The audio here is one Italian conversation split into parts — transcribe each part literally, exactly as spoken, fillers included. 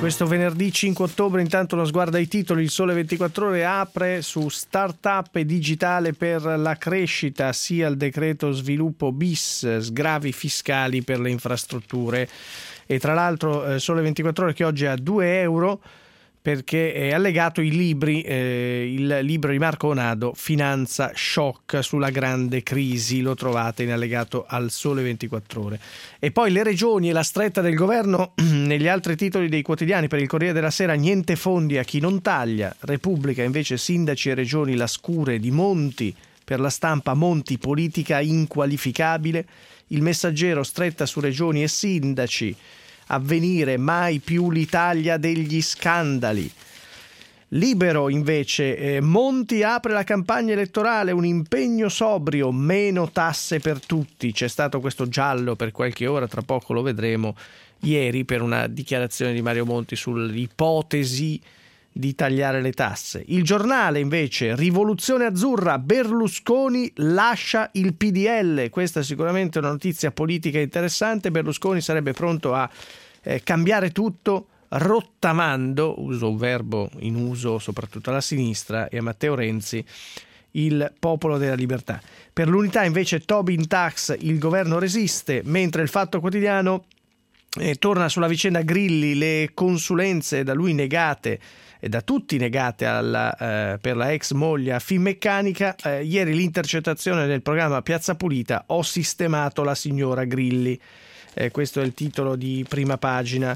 Questo venerdì cinque ottobre, intanto uno sguardo ai titoli. Il Sole ventiquattro Ore apre su Startup e digitale per la crescita, sia il decreto sviluppo bis, sgravi fiscali per le infrastrutture. E tra l'altro eh, Sole ventiquattro Ore che oggi ha due euro perché è allegato i libri, eh, il libro di Marco Onado, Finanza Shock sulla grande crisi, lo trovate in allegato al Sole ventiquattro Ore. E poi le regioni e la stretta del governo negli altri titoli dei quotidiani. Per il Corriere della Sera niente fondi a chi non taglia, Repubblica invece sindaci e regioni la scure di Monti, per la Stampa Monti politica inqualificabile, il Messaggero stretta su regioni e sindaci, Avvenire mai più l'Italia degli scandali. Libero invece, eh, Monti apre la campagna elettorale, un impegno sobrio, meno tasse per tutti. C'è stato questo giallo per qualche ora, tra poco lo vedremo, ieri per una dichiarazione di Mario Monti sull'ipotesi di tagliare le tasse. Il Giornale invece, rivoluzione azzurra, Berlusconi lascia il P D L. Questa è sicuramente una notizia politica interessante. Berlusconi sarebbe pronto a eh, cambiare tutto, rottamando, uso un verbo in uso soprattutto alla sinistra, e a Matteo Renzi il Popolo della Libertà. Per l'Unità invece Tobin Tax, il governo resiste, mentre il Fatto Quotidiano eh, torna sulla vicenda Grilli, le consulenze da lui negate e da tutti negate alla, eh, per la ex moglie a Finmeccanica. Eh, ieri l'intercettazione del programma Piazza Pulita, ho sistemato la signora Grilli. Eh, questo è il titolo di prima pagina.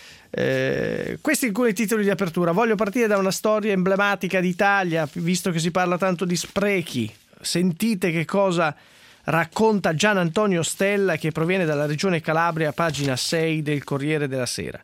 Eh, questi alcuni titoli di apertura. Voglio partire da una storia emblematica d'Italia, visto che si parla tanto di sprechi. Sentite che cosa racconta Gian Antonio Stella, che proviene dalla regione Calabria, pagina sei del Corriere della Sera.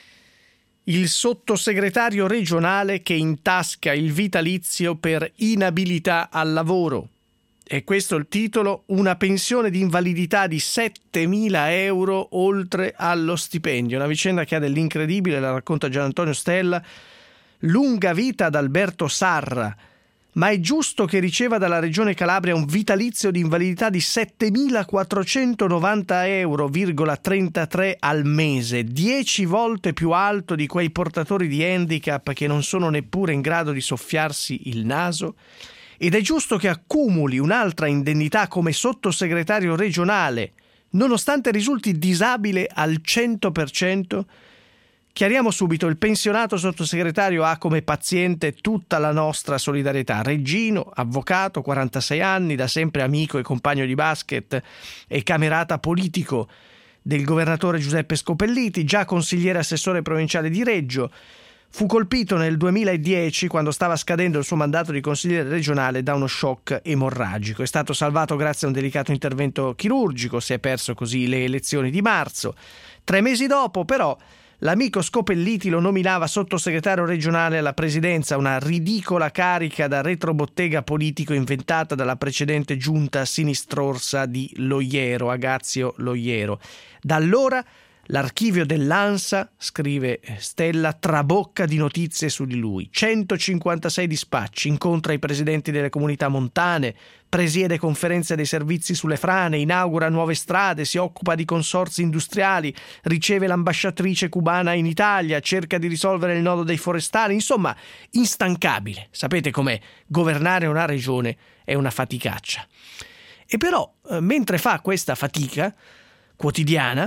Il sottosegretario regionale che intasca il vitalizio per inabilità al lavoro. E questo è il titolo: una pensione di invalidità di settemila euro oltre allo stipendio. Una vicenda che ha dell'incredibile, la racconta Gian Antonio Stella. Lunga vita ad Alberto Sarra. Ma è giusto che riceva dalla Regione Calabria un vitalizio di invalidità di settemilaquattrocentonovanta euro virgola trentatré al mese, dieci volte più alto di quei portatori di handicap che non sono neppure in grado di soffiarsi il naso? Ed è giusto che accumuli un'altra indennità come sottosegretario regionale, nonostante risulti disabile al cento per cento? Chiariamo subito, il pensionato sottosegretario ha come paziente tutta la nostra solidarietà. Reggino, avvocato, quarantasei anni, da sempre amico e compagno di basket e camerata politico del governatore Giuseppe Scopelliti, già consigliere assessore provinciale di Reggio. Fu colpito nel duemiladieci, quando stava scadendo il suo mandato di consigliere regionale, da uno shock emorragico. È stato salvato grazie a un delicato intervento chirurgico, si è perso così le elezioni di marzo. Tre mesi dopo, però, l'amico Scopelliti lo nominava sottosegretario regionale alla presidenza, una ridicola carica da retrobottega politico inventata dalla precedente giunta sinistrorsa di Loiero, Agazio Loiero. Da allora l'archivio dell'ANSA, scrive Stella, trabocca di notizie su di lui. centocinquantasei dispacci, incontra i presidenti delle comunità montane, presiede conferenze dei servizi sulle frane, inaugura nuove strade, si occupa di consorzi industriali, riceve l'ambasciatrice cubana in Italia, cerca di risolvere il nodo dei forestali, insomma, instancabile. Sapete com'è? Governare una regione è una faticaccia. E però, mentre fa questa fatica quotidiana,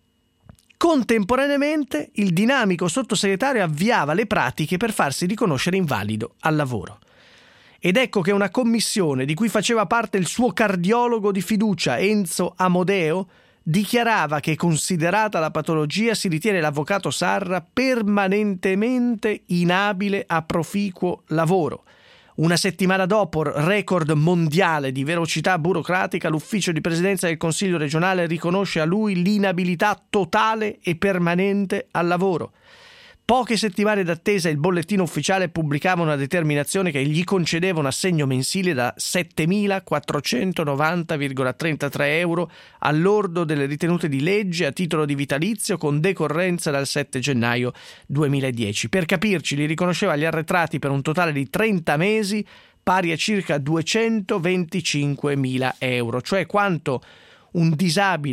contemporaneamente il dinamico sottosegretario avviava le pratiche per farsi riconoscere invalido al lavoro. Ed ecco che una commissione di cui faceva parte il suo cardiologo di fiducia, Enzo Amodeo, dichiarava che, considerata la patologia, si ritiene l'avvocato Sarra permanentemente inabile a proficuo lavoro. Una settimana dopo, record mondiale di velocità burocratica, l'ufficio di presidenza del Consiglio regionale riconosce a lui l'inabilità totale e permanente al lavoro. Poche settimane d'attesa, il bollettino ufficiale pubblicava una determinazione che gli concedeva un assegno mensile da settemilaquattrocentonovanta virgola trentatré euro al lordo delle ritenute di legge a titolo di vitalizio con decorrenza dal sette gennaio duemiladieci. Per capirci, li riconosceva gli arretrati per un totale di trenta mesi, pari a circa duecentoventicinquemila euro, cioè quanto un disabile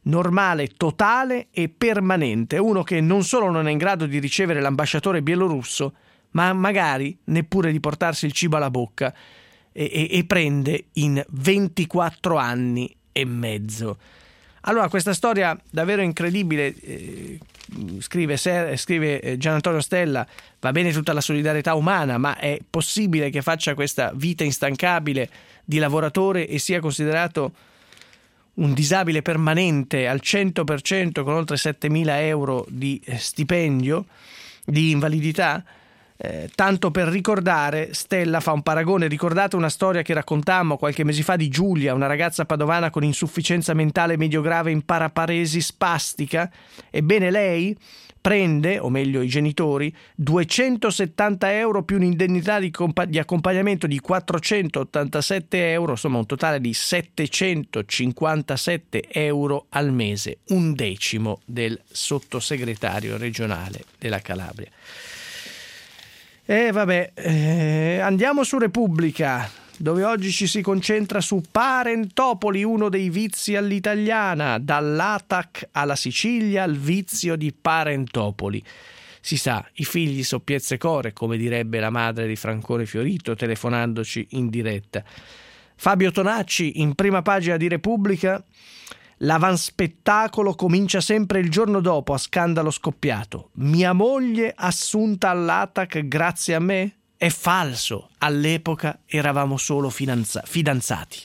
normale, totale e permanente, uno che non solo non è in grado di ricevere l'ambasciatore bielorusso, ma magari neppure di portarsi il cibo alla bocca, e, e, e prende in ventiquattro anni e mezzo. Allora, questa storia davvero incredibile, eh, scrive, scrive Gian Antonio Stella, va bene tutta la solidarietà umana, ma è possibile che faccia questa vita instancabile di lavoratore e sia considerato un disabile permanente al cento per cento con oltre settemila euro di stipendio, di invalidità? Eh, tanto per ricordare, Stella fa un paragone. Ricordate una storia che raccontammo qualche mese fa di Giulia, una ragazza padovana con insufficienza mentale medio-grave in paraparesi spastica? Ebbene, lei prende, o meglio i genitori, duecentosettanta euro più un'indennità di, compa- di accompagnamento di quattrocentottantasette euro, insomma un totale di settecentocinquantasette euro al mese, un decimo del sottosegretario regionale della Calabria. E vabbè, eh, andiamo su Repubblica, dove oggi ci si concentra su Parentopoli, uno dei vizi all'italiana, dall'A T A C alla Sicilia, il vizio di Parentopoli. Si sa, i figli soppiezze core, come direbbe la madre di Francone Fiorito telefonandoci in diretta. Fabio Tonacci, in prima pagina di Repubblica: l'avanspettacolo comincia sempre il giorno dopo a scandalo scoppiato. Mia moglie assunta all'A T A C grazie a me? È falso, all'epoca eravamo solo finanza- fidanzati.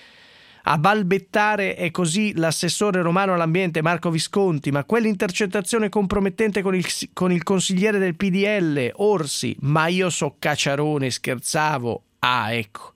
A balbettare è così l'assessore romano all'ambiente Marco Visconti, ma quell'intercettazione compromettente con il, con il consigliere del P D L Orsi, ma io so cacciarone, scherzavo. Ah, ecco.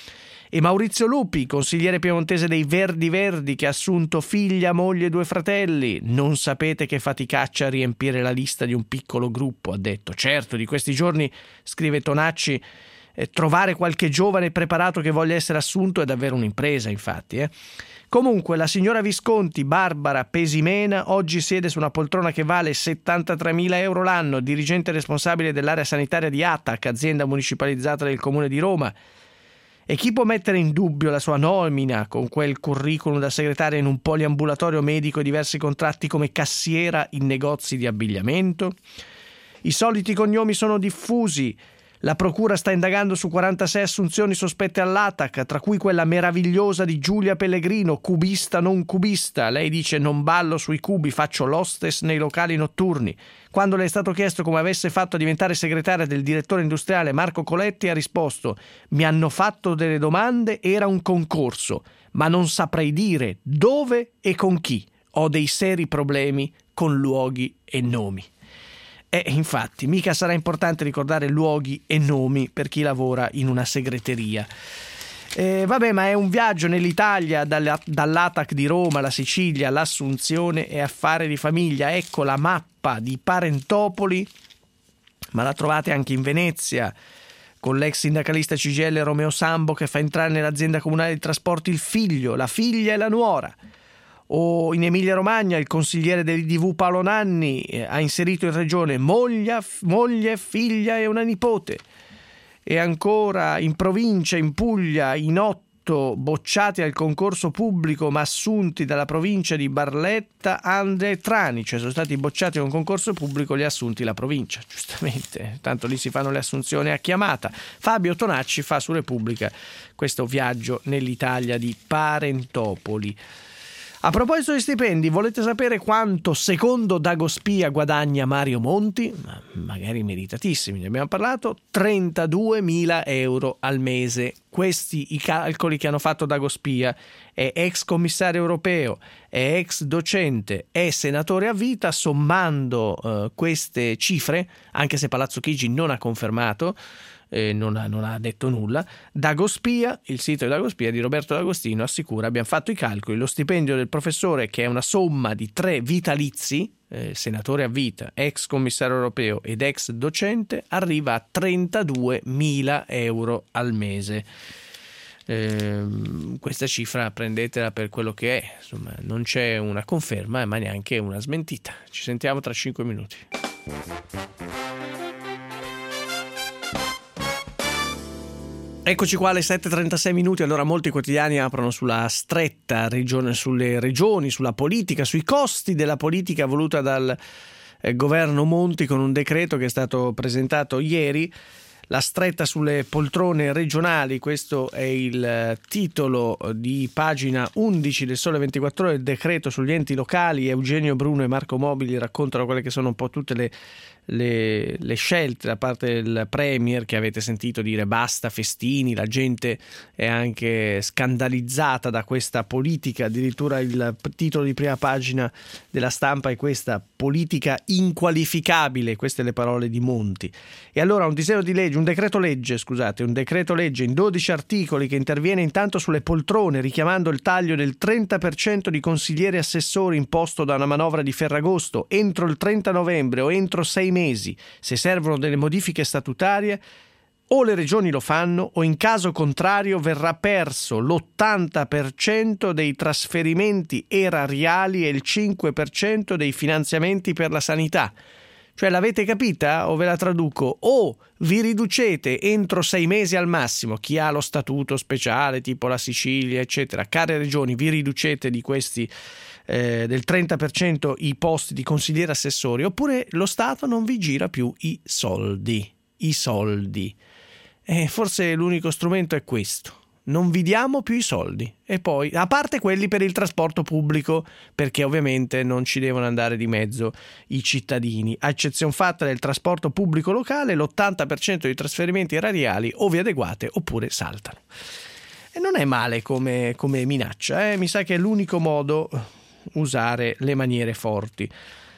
E Maurizio Lupi, consigliere piemontese dei Verdi Verdi, che ha assunto figlia, moglie e due fratelli. Non sapete che faticaccia a riempire la lista di un piccolo gruppo, ha detto. Certo, di questi giorni, scrive Tonacci, eh, trovare qualche giovane preparato che voglia essere assunto è davvero un'impresa, infatti. Eh. Comunque, la signora Visconti, Barbara Pesimena, oggi siede su una poltrona che vale settantatremila euro l'anno, dirigente responsabile dell'area sanitaria di A T A C, azienda municipalizzata del Comune di Roma. E chi può mettere in dubbio la sua nomina con quel curriculum da segretaria in un poliambulatorio medico e diversi contratti come cassiera in negozi di abbigliamento? I soliti cognomi sono diffusi. La procura sta indagando su quarantasei assunzioni sospette all'A T A C, tra cui quella meravigliosa di Giulia Pellegrino, cubista non cubista. Lei dice: non ballo sui cubi, faccio l'hostess nei locali notturni. Quando le è stato chiesto come avesse fatto a diventare segretaria del direttore industriale Marco Coletti, ha risposto: mi hanno fatto delle domande, era un concorso, ma non saprei dire dove e con chi. Ho dei seri problemi con luoghi e nomi. E infatti mica sarà importante ricordare luoghi e nomi per chi lavora in una segreteria. Eh, vabbè, ma è un viaggio nell'Italia, dalla, dall'A T A C di Roma alla Sicilia, l'assunzione e affare di famiglia. Ecco la mappa di Parentopoli, ma la trovate anche in Venezia, con l'ex sindacalista C G I L Romeo Sambo che fa entrare nell'azienda comunale di trasporti il figlio, la figlia e la nuora. O in Emilia-Romagna il consigliere dell'I D V Paolo Nanni eh, ha inserito in regione moglie, moglie, figlia e una nipote. E ancora in provincia, in Puglia, in otto bocciati al concorso pubblico ma assunti dalla provincia di Barletta Ande Trani, cioè sono stati bocciati a un concorso pubblico, li ha assunti la provincia, giustamente, tanto lì si fanno le assunzioni a chiamata. Fabio Tonacci fa su Repubblica questo viaggio nell'Italia di Parentopoli. A proposito di stipendi, volete sapere quanto secondo Dagospia guadagna Mario Monti? Magari meritatissimi, ne abbiamo parlato, trentaduemila euro al mese. Questi i calcoli che hanno fatto Dagospia. È ex commissario europeo, è ex docente, è senatore a vita. Sommando uh, queste cifre, anche se Palazzo Chigi non ha confermato, Eh, non, ha, non ha detto nulla, Dagospia, il sito di Dagospia di Roberto D'Agostino assicura: abbiamo fatto i calcoli, lo stipendio del professore, che è una somma di tre vitalizi, eh, senatore a vita, ex commissario europeo ed ex docente, arriva a trentaduemila euro al mese. Eh, questa cifra prendetela per quello che è, insomma non c'è una conferma ma neanche una smentita. Ci sentiamo tra cinque minuti. Eccoci qua alle sette e trentasei minuti. Allora, molti quotidiani aprono sulla stretta regione, sulle regioni, sulla politica, sui costi della politica voluta dal eh, governo Monti con un decreto che è stato presentato ieri. La stretta sulle poltrone regionali, questo è il titolo di pagina undici del Sole ventiquattro Ore, il decreto sugli enti locali. Eugenio Bruno e Marco Mobili raccontano quelle che sono un po' tutte le, le, le scelte da parte del Premier, che avete sentito dire basta festini. La gente è anche scandalizzata da questa politica, addirittura il titolo di prima pagina della Stampa è questa: politica inqualificabile, queste le parole di Monti. E allora un disegno di legge, un decreto legge, scusate, un decreto legge in dodici articoli che interviene intanto sulle poltrone, richiamando il taglio del trenta per cento di consiglieri assessori imposto da una manovra di Ferragosto entro il trenta novembre o entro sei mesi. Se servono delle modifiche statutarie, o le regioni lo fanno o in caso contrario verrà perso l'ottanta per cento dei trasferimenti erariali e il cinque per cento dei finanziamenti per la sanità. Cioè, l'avete capita o ve la traduco? O vi riducete entro sei mesi al massimo, chi ha lo statuto speciale tipo la Sicilia eccetera, care regioni, vi riducete di questi eh, del trenta per cento i posti di consiglieri assessori, oppure lo Stato non vi gira più i soldi, i soldi. E forse l'unico strumento è questo: non vi diamo più i soldi. E poi, a parte quelli per il trasporto pubblico, perché ovviamente non ci devono andare di mezzo i cittadini, a eccezione fatta del trasporto pubblico locale, l'ottanta per cento dei trasferimenti erariali o vi adeguate oppure saltano. E non è male come, come minaccia, eh? Mi sa che è l'unico modo usare le maniere forti.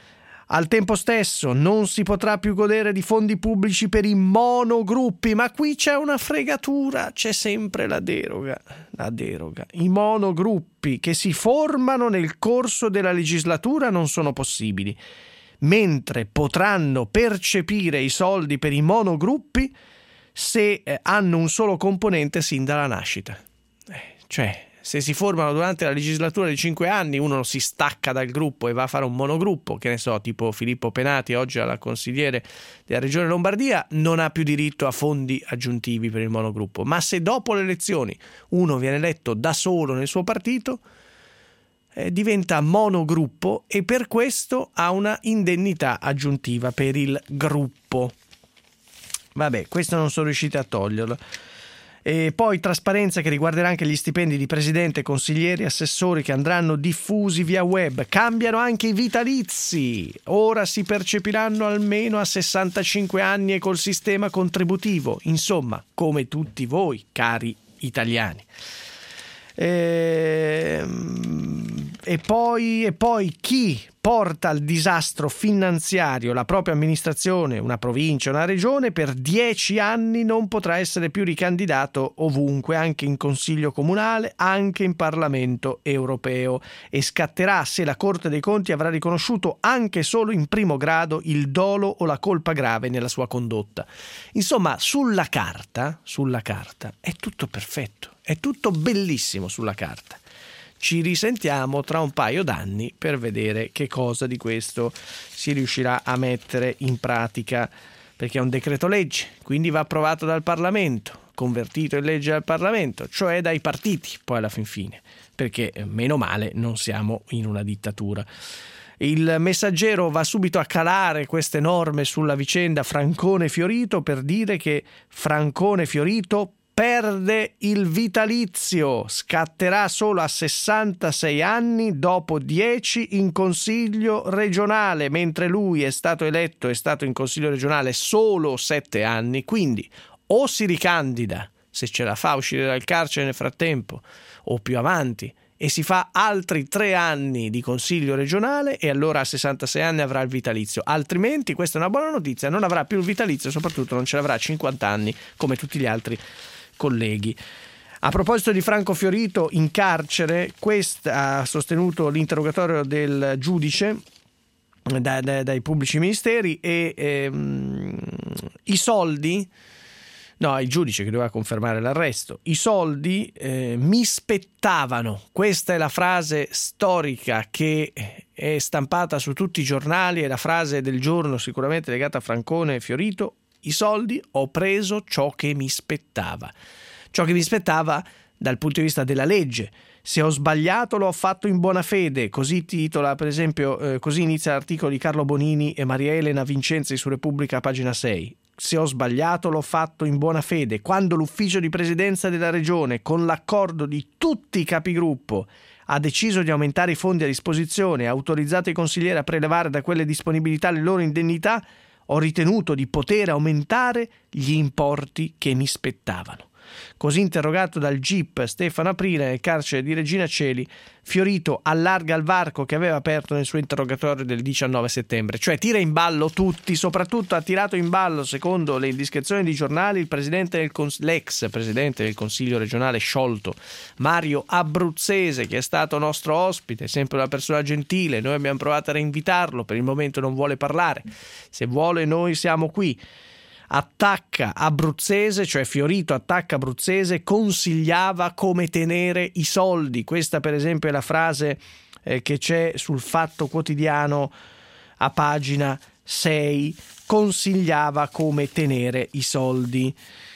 Al tempo stesso non si potrà più godere di fondi pubblici per i monogruppi, ma qui c'è una fregatura, c'è sempre la deroga, la deroga. I monogruppi che si formano nel corso della legislatura non sono possibili, mentre potranno percepire i soldi per i monogruppi se eh, hanno un solo componente sin dalla nascita. Eh, cioè... Se si formano durante la legislatura di cinque anni, uno si stacca dal gruppo e va a fare un monogruppo, che ne so, tipo Filippo Penati, oggi alla consigliere della Regione Lombardia, non ha più diritto a fondi aggiuntivi per il monogruppo. Ma se dopo le elezioni uno viene eletto da solo nel suo partito, eh, diventa monogruppo e per questo ha una indennità aggiuntiva per il gruppo. Vabbè, questo non sono riusciti a toglierlo. E poi trasparenza che riguarderà anche gli stipendi di presidente, consiglieri, assessori che andranno diffusi via web. Cambiano anche i vitalizi, ora si percepiranno almeno a sessantacinque anni e col sistema contributivo, insomma come tutti voi cari italiani. E, e, poi, e poi chi porta al disastro finanziario la propria amministrazione, una provincia, una regione, per dieci anni non potrà essere più ricandidato ovunque, anche in Consiglio Comunale, anche in Parlamento Europeo, e scatterà se la Corte dei Conti avrà riconosciuto anche solo in primo grado il dolo o la colpa grave nella sua condotta. Insomma, sulla carta, sulla carta è tutto perfetto, è tutto bellissimo sulla carta. Ci risentiamo tra un paio d'anni per vedere che cosa di questo si riuscirà a mettere in pratica, perché è un decreto legge, quindi va approvato dal Parlamento, convertito in legge dal Parlamento, cioè dai partiti poi alla fin fine, perché meno male non siamo in una dittatura. Il Messaggero va subito a calare queste norme sulla vicenda Francone-Fiorito per dire che Francone-Fiorito perde il vitalizio, scatterà solo a sessantasei anni dopo dieci in consiglio regionale, mentre lui è stato eletto, è stato in consiglio regionale solo sette anni, quindi o si ricandida, se ce la fa uscire dal carcere nel frattempo, o più avanti, e si fa altri tre anni di consiglio regionale e allora a sessantasei anni avrà il vitalizio, altrimenti, questa è una buona notizia, non avrà più il vitalizio, soprattutto non ce l'avrà a cinquanta anni come tutti gli altri colleghi. A proposito di Franco Fiorito in carcere, questa ha sostenuto l'interrogatorio del giudice da, da, dai pubblici ministeri e ehm, i soldi, no, il giudice che doveva confermare l'arresto, i soldi eh, mi spettavano, questa è la frase storica che è stampata su tutti i giornali, è la frase del giorno sicuramente legata a Francone e Fiorito: i soldi, ho preso ciò che mi spettava. ciò che mi spettava dal punto di vista della legge. Se ho sbagliato lo ho fatto in buona fede, così titola per esempio, eh, così inizia l'articolo di Carlo Bonini e Maria Elena Vincenzi su Repubblica, pagina sei. Se ho sbagliato l'ho fatto in buona fede, quando l'ufficio di presidenza della regione, con l'accordo di tutti i capigruppo, ha deciso di aumentare i fondi a disposizione e ha autorizzato i consiglieri a prelevare da quelle disponibilità le loro indennità, ho ritenuto di poter aumentare gli importi che mi spettavano. Così interrogato dal G I P Stefano Aprile nel carcere di Regina Coeli, Fiorito allarga il varco che aveva aperto nel suo interrogatorio del diciannove settembre, cioè tira in ballo tutti, soprattutto ha tirato in ballo, secondo le indiscrezioni di giornali, il presidente del cons- l'ex presidente del Consiglio regionale sciolto Mario Abruzzese, che è stato nostro ospite, sempre una persona gentile. Noi abbiamo provato a reinvitarlo, per il momento non vuole parlare, se vuole noi siamo qui. Attacca Abruzzese, cioè Fiorito attacca Abruzzese, consigliava come tenere i soldi. Questa per esempio è la frase eh, che c'è sul Fatto Quotidiano a pagina sei, consigliava come tenere i soldi.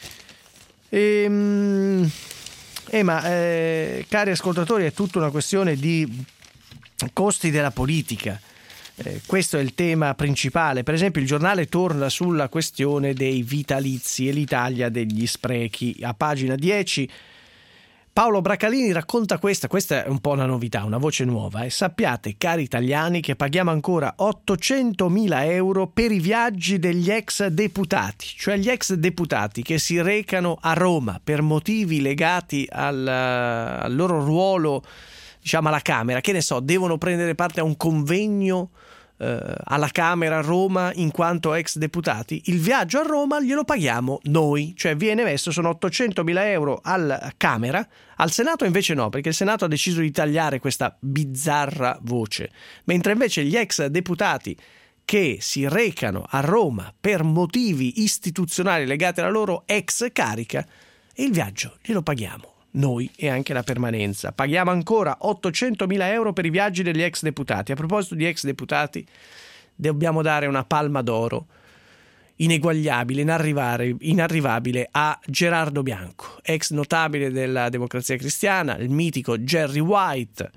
E, eh, ma eh, cari ascoltatori, è tutta una questione di costi della politica. Eh, questo è il tema principale. Per esempio il giornale torna sulla questione dei vitalizi e l'Italia degli sprechi. A pagina dieci Paolo Bracalini racconta questa, questa è un po' una novità, una voce nuova. E sappiate, cari italiani, che paghiamo ancora ottocentomila euro per i viaggi degli ex deputati, cioè gli ex deputati che si recano a Roma per motivi legati al, al loro ruolo, diciamo alla Camera, che ne so, devono prendere parte a un convegno eh, alla Camera a Roma in quanto ex deputati. Il viaggio a Roma glielo paghiamo noi, cioè viene messo, sono ottocentomila euro alla Camera, al Senato invece no, perché il Senato ha deciso di tagliare questa bizzarra voce, mentre invece gli ex deputati che si recano a Roma per motivi istituzionali legati alla loro ex carica, il viaggio glielo paghiamo noi e anche la permanenza. Paghiamo ancora ottocentomila euro per i viaggi degli ex deputati. A proposito di ex deputati, dobbiamo dare una palma d'oro ineguagliabile, inarrivabile a Gerardo Bianco, ex notabile della Democrazia Cristiana, il mitico Gerry White.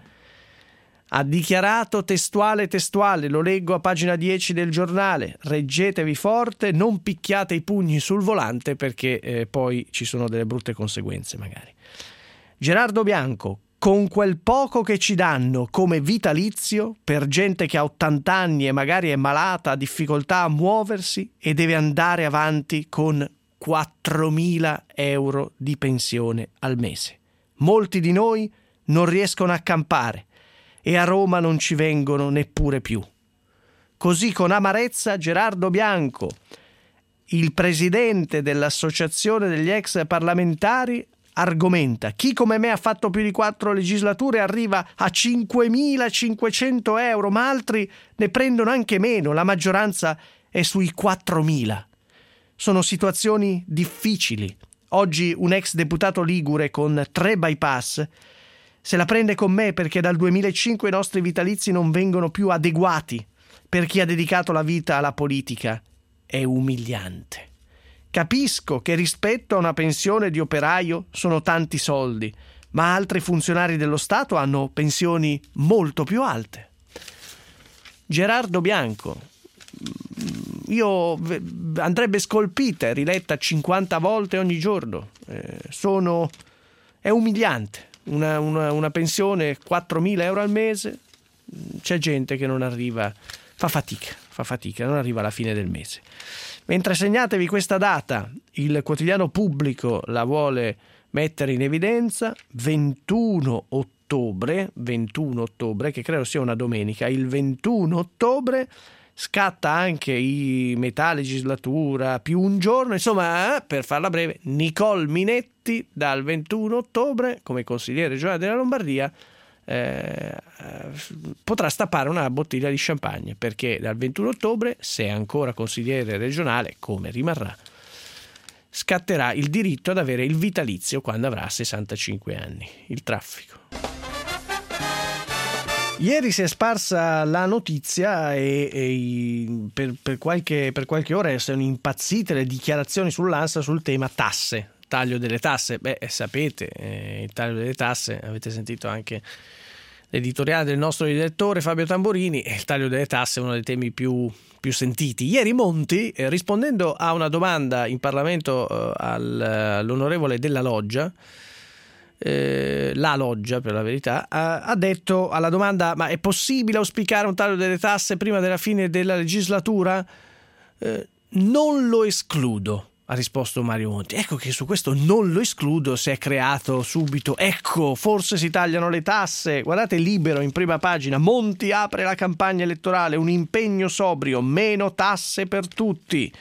Ha dichiarato testuale testuale, lo leggo a pagina dieci del giornale: reggetevi forte, non picchiate i pugni sul volante perché eh, poi ci sono delle brutte conseguenze magari. Gerardo Bianco: con quel poco che ci danno come vitalizio per gente che ha ottanta anni e magari è malata, ha difficoltà a muoversi e deve andare avanti con quattromila euro di pensione al mese. Molti di noi non riescono a campare e a Roma non ci vengono neppure più. Così con amarezza Gerardo Bianco, il presidente dell'Associazione degli ex parlamentari, argomenta: chi come me ha fatto più di quattro legislature arriva a cinquemilacinquecento euro, ma altri ne prendono anche meno, la maggioranza è sui quattromila. Sono situazioni difficili. Oggi un ex deputato ligure con tre bypass se la prende con me perché dal duemilacinque i nostri vitalizi non vengono più adeguati per chi ha dedicato la vita alla politica. È umiliante. Capisco che rispetto a una pensione di operaio sono tanti soldi, ma altri funzionari dello Stato hanno pensioni molto più alte. Gerardo Bianco, io andrebbe scolpita e riletta cinquanta volte ogni giorno. Eh, sono è umiliante. Una, una, una pensione quattromila euro al mese, c'è gente che non arriva, fa fatica, fa fatica, non arriva alla fine del mese. Mentre segnatevi questa data, il quotidiano Pubblico la vuole mettere in evidenza, ventuno ottobre, ventuno ottobre, che credo sia una domenica, il ventuno ottobre scatta anche i metà legislatura più un giorno, insomma, per farla breve, Nicole Minetti dal ventuno ottobre come consigliere regionale della Lombardia eh, potrà stappare una bottiglia di champagne, perché dal ventuno ottobre, se è ancora consigliere regionale, come rimarrà, scatterà il diritto ad avere il vitalizio quando avrà sessantacinque anni. Il traffico. Ieri si è sparsa la notizia e, e per, per, qualche, per qualche ora sono impazzite le dichiarazioni sull'Ansa sul tema tasse. taglio delle tasse. Beh, sapete, eh, il taglio delle tasse, avete sentito anche l'editoriale del nostro direttore Fabio Tamborini, il taglio delle tasse è uno dei temi più, più sentiti. Ieri Monti, eh, rispondendo a una domanda in Parlamento eh, al, all'onorevole Della Loggia, eh, la Loggia per la verità, ha, ha detto alla domanda: ma è possibile auspicare un taglio delle tasse prima della fine della legislatura? Eh, non lo escludo, ha risposto Mario Monti. Ecco che su questo non lo escludo si è creato subito, ecco, forse si tagliano le tasse. Guardate Libero in prima pagina: Monti apre la campagna elettorale, un impegno sobrio, meno tasse per tutti.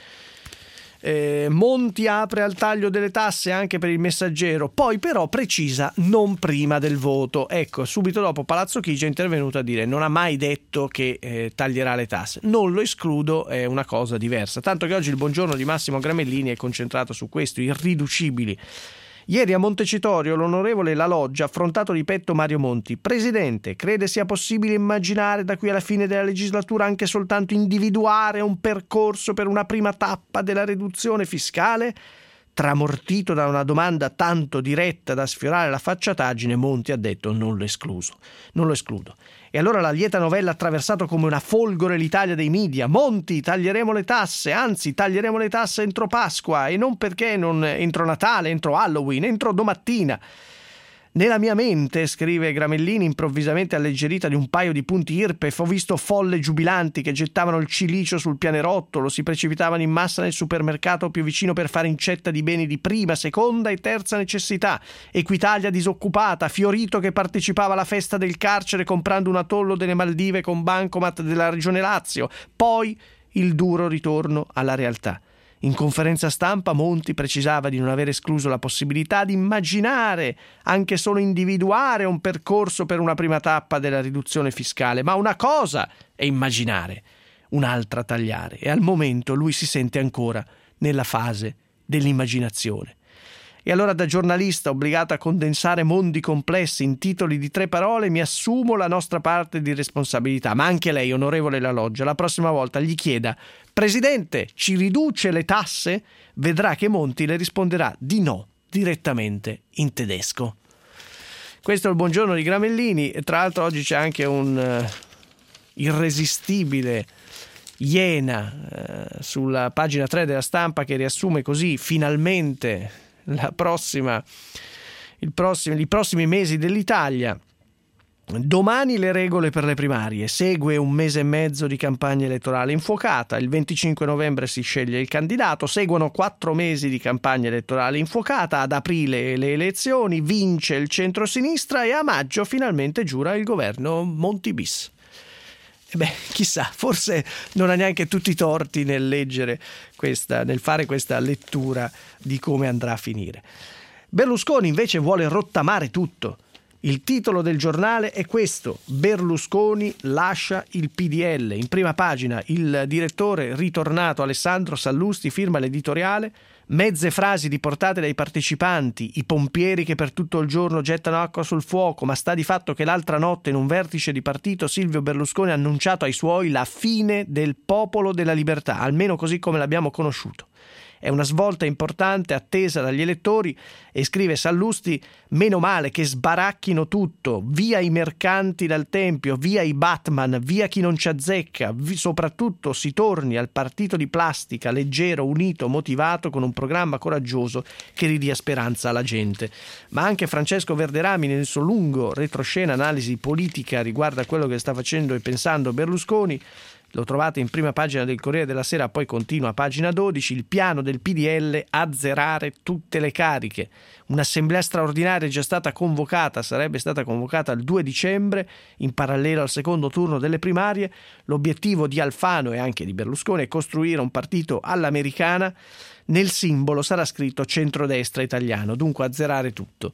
Eh, Monti apre al taglio delle tasse anche per il Messaggero, poi però precisa non prima del voto. Ecco, subito dopo Palazzo Chigi è intervenuto a dire: non ha mai detto che eh, taglierà le tasse, non lo escludo, è una cosa diversa. Tanto che oggi il buongiorno di Massimo Gramellini è concentrato su questo, irriducibili. Ieri a Montecitorio l'onorevole La Loggia ha affrontato di petto Mario Monti. Presidente, crede sia possibile immaginare da qui alla fine della legislatura anche soltanto individuare un percorso per una prima tappa della riduzione fiscale? Tramortito da una domanda tanto diretta da sfiorare la facciataggine, Monti ha detto: non lo escluso, non lo escludo. E allora la lieta novella ha attraversato come una folgore l'Italia dei media. Monti, taglieremo le tasse, anzi taglieremo le tasse entro Pasqua, e non perché non entro Natale, entro Halloween, entro domattina. Nella mia mente, scrive Gramellini, improvvisamente alleggerita di un paio di punti I R P E F, ho visto folle giubilanti che gettavano il cilicio sul pianerottolo, si precipitavano in massa nel supermercato più vicino per fare incetta di beni di prima, seconda e terza necessità. Equitalia disoccupata, Fiorito che partecipava alla festa del carcere comprando un atollo delle Maldive con bancomat della Regione Lazio. Poi il duro ritorno alla realtà. In conferenza stampa Monti precisava di non aver escluso la possibilità di immaginare, anche solo individuare, un percorso per una prima tappa della riduzione fiscale, ma una cosa è immaginare, un'altra tagliare, e al momento lui si sente ancora nella fase dell'immaginazione. E allora, da giornalista obbligato a condensare mondi complessi in titoli di tre parole, mi assumo la nostra parte di responsabilità. Ma anche lei, onorevole La Loggia, la prossima volta gli chieda: Presidente, ci riduce le tasse? Vedrà che Monti le risponderà di no, direttamente in tedesco. Questo è il buongiorno di Gramellini, e tra l'altro oggi c'è anche un uh, irresistibile Iena uh, sulla pagina tre della Stampa, che riassume così finalmente la prossima, il prossimo, i prossimi mesi dell'Italia. Domani le regole per le primarie, segue un mese e mezzo di campagna elettorale infuocata, il venticinque novembre si sceglie il candidato, seguono quattro mesi di campagna elettorale infuocata, ad aprile le elezioni, vince il centrosinistra e a maggio finalmente giura il governo Monti bis. E beh, chissà, forse non ha neanche tutti i torti nel leggere questa, nel fare questa lettura di come andrà a finire. Berlusconi invece vuole rottamare tutto. Il titolo del giornale è questo: Berlusconi lascia il P D L. In prima pagina il direttore ritornato Alessandro Sallusti firma l'editoriale. Mezze frasi riportate dai partecipanti: i pompieri che per tutto il giorno gettano acqua sul fuoco, ma sta di fatto che l'altra notte in un vertice di partito Silvio Berlusconi ha annunciato ai suoi la fine del Popolo della Libertà, almeno così come l'abbiamo conosciuto. È una svolta importante attesa dagli elettori, e scrive Sallusti: meno male che sbaracchino tutto, via i mercanti dal Tempio, via i Batman, via chi non ci azzecca, vi, soprattutto si torni al partito di plastica, leggero, unito, motivato, con un programma coraggioso che ridia speranza alla gente. Ma anche Francesco Verderami, nel suo lungo retroscena analisi politica riguardo a quello che sta facendo e pensando Berlusconi, lo trovate in prima pagina del Corriere della Sera, poi continua a pagina dodici, il piano del P D L: azzerare tutte le cariche. Un'assemblea straordinaria è già stata convocata, sarebbe stata convocata il due dicembre, in parallelo al secondo turno delle primarie. L'obiettivo di Alfano e anche di Berlusconi è costruire un partito all'americana. Nel simbolo sarà scritto centrodestra italiano, dunque azzerare tutto.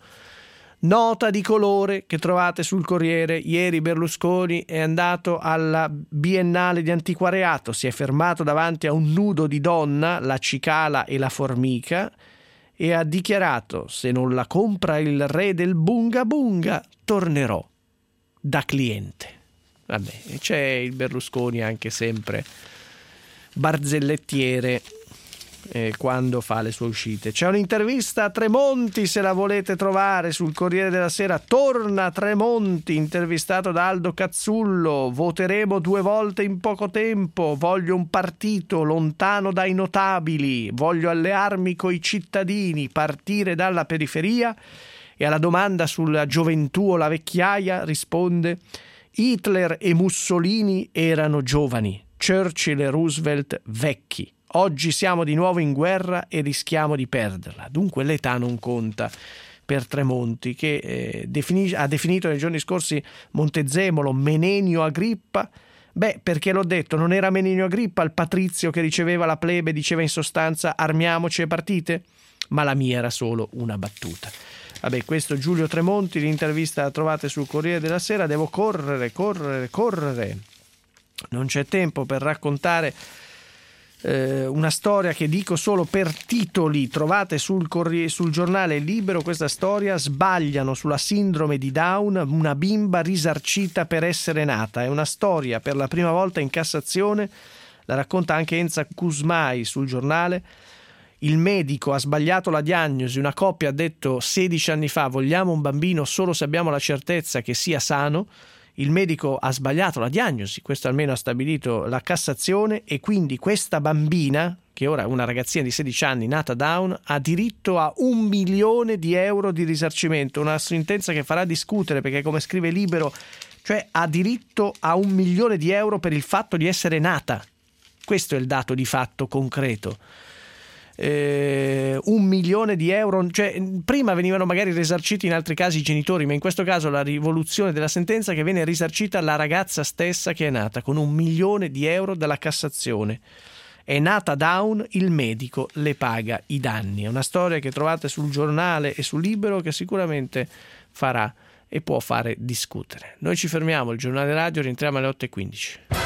Nota di colore che trovate sul Corriere: ieri Berlusconi è andato alla Biennale di Antiquariato, si è fermato davanti a un nudo di donna, la cicala e la formica, e ha dichiarato: se non la compra il re del bunga bunga tornerò da cliente. Vabbè, c'è il Berlusconi anche sempre barzellettiere eh, quando fa le sue uscite. C'è un'intervista a Tremonti, se la volete trovare sul Corriere della Sera. Torna Tremonti, intervistato da Aldo Cazzullo. Voteremo due volte in poco tempo, voglio un partito lontano dai notabili, voglio allearmi coi cittadini, partire dalla periferia. E alla domanda sulla gioventù o la vecchiaia risponde: Hitler e Mussolini erano giovani, Churchill e Roosevelt vecchi. Oggi siamo di nuovo in guerra e rischiamo di perderla. Dunque l'età non conta per Tremonti, che eh, defini- ha definito nei giorni scorsi Montezemolo Menenio Agrippa. Beh, perché l'ho detto, non era Menenio Agrippa il patrizio che riceveva la plebe e diceva in sostanza armiamoci e partite? Ma la mia era solo una battuta. Vabbè, questo Giulio Tremonti, l'intervista la trovate sul Corriere della Sera. Devo correre, correre, correre. Non c'è tempo per raccontare eh, una storia che dico solo per titoli. Trovate sul, Corriere, sul giornale Libero questa storia: sbagliano sulla sindrome di Down, una bimba risarcita per essere nata. È una storia per la prima volta in Cassazione, la racconta anche Enza Cusmai sul giornale. Il medico ha sbagliato la diagnosi, una coppia ha detto sedici anni fa vogliamo un bambino solo se abbiamo la certezza che sia sano. Il medico ha sbagliato la diagnosi, questo almeno ha stabilito la Cassazione, e quindi questa bambina, che ora è una ragazzina di sedici anni nata Down, ha diritto a un milione di euro di risarcimento, una sentenza che farà discutere perché, come scrive Libero, cioè ha diritto a un milione di euro per il fatto di essere nata. Questo è il dato di fatto concreto. Eh, un milione di euro, cioè prima venivano magari risarciti in altri casi i genitori, ma in questo caso la rivoluzione della sentenza è che viene risarcita la ragazza stessa che è nata con un milione di euro dalla Cassazione. È nata Down, il medico le paga i danni. È una storia che trovate sul giornale e sul Libero, che sicuramente farà e può fare discutere. Noi ci fermiamo, il giornale radio, rientriamo alle otto e quindici.